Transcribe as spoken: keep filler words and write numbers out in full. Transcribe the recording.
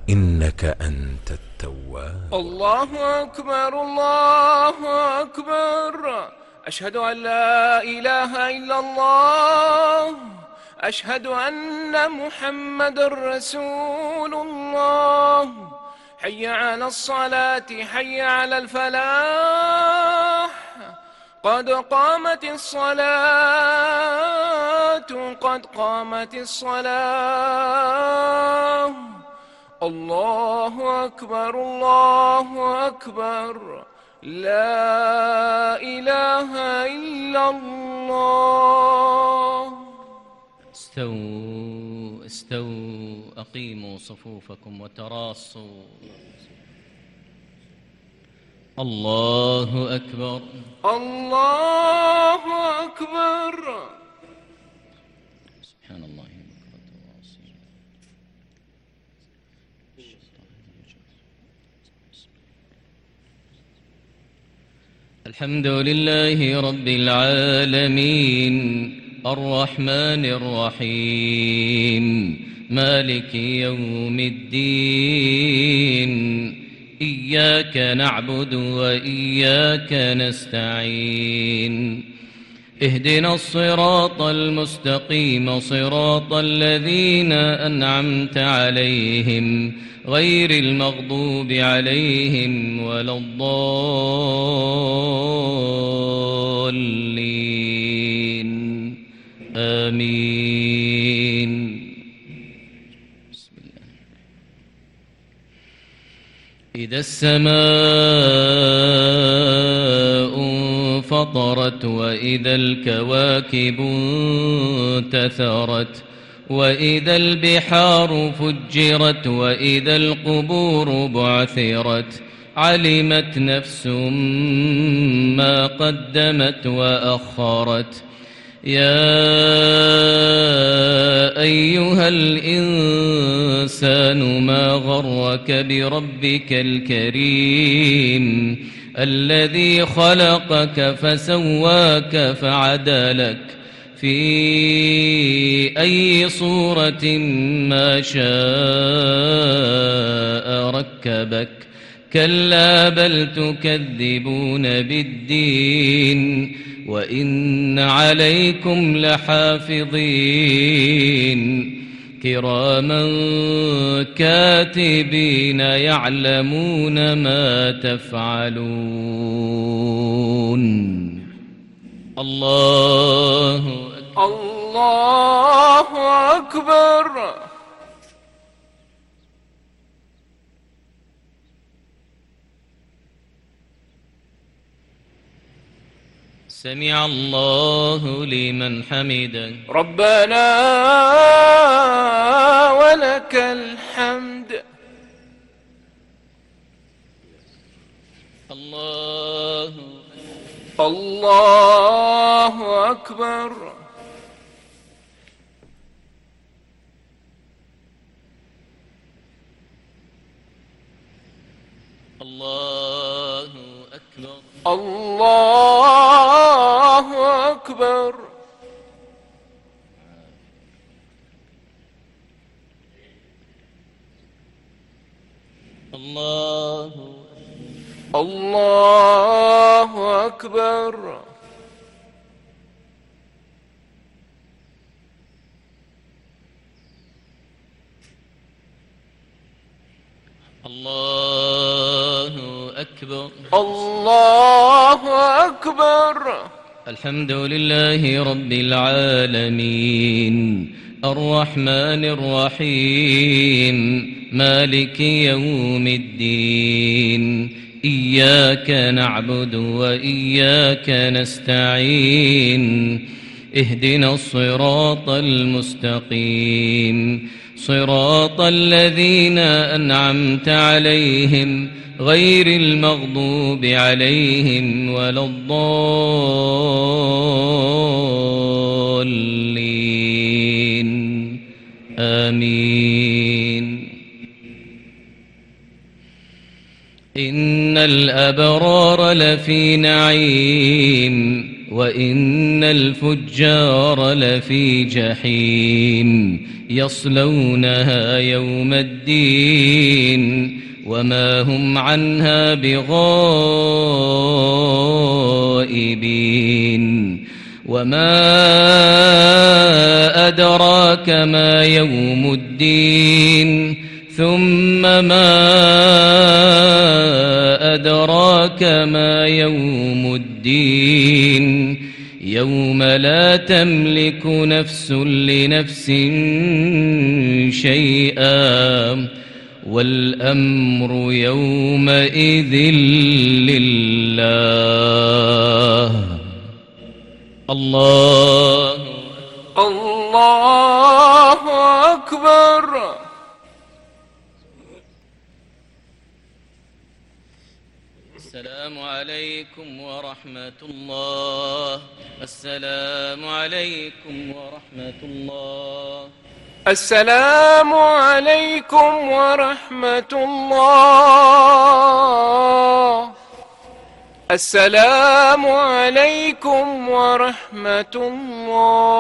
إنك أنت التواب. الله أكبر الله أكبر. أشهد أن لا إله إلا الله. أشهد أن محمد رسول الله. حي على الصلاة حي على الفلاح. قد قامت الصلاة قد قامت الصلاة. الله أكبر الله أكبر. لا إله إلا الله. استووا استووا أقيموا صفوفكم وتراصوا. الله أكبر الله أكبر. سبحان الله. الحمد لله رب العالمين الرحمن الرحيم مالك يوم الدين. إياك نعبد وإياك نستعين. اهدنا الصراط المستقيم صراط الذين أنعمت عليهم غير المغضوب عليهم ولا الضالين آمين. بسم الله. إذا السماء انفطرت وإذا الكواكب انتثرت وإذا البحار فجرت وإذا القبور بعثرت علمت نفس ما قدمت وأخرت. يا أيها الإنسان ما غرك بربك الكريم الذي خلقك فسواك فعدلك في أي صورة ما شاء ركبك. كلا بل تكذبون بالدين وإن عليكم لحافظين كراما كاتبين يعلمون ما تفعلون. الله الله أكبر. سمع الله لمن حمده. ربنا ولك الحمد. الله الله أكبر. الله أكبر. الله أكبر. الله الله أكبر. الله أكبر. الله أكبر. الحمد لله رب العالمين الرحمن الرحيم مالك يوم الدين. إياك نعبد وإياك نستعين. اهدنا الصراط المستقيم صراط الذين أنعمت عليهم غير المغضوب عليهم ولا الضالين آمين. إن الأبرار لفي نعيم وإن الفجار لفي جحيم يصلونها يوم الدين وما هم عنها بغائبين وما أدراك ما يوم الدين ثم ما أدراك ما يوم الدين يوم لا تملك نفس لنفس شيئا والأمر يومئذ لله. الله الله أكبر. السلام عليكم ورحمة الله. السلام عليكم ورحمة الله. السلام عليكم ورحمة الله. السلام عليكم ورحمة الله.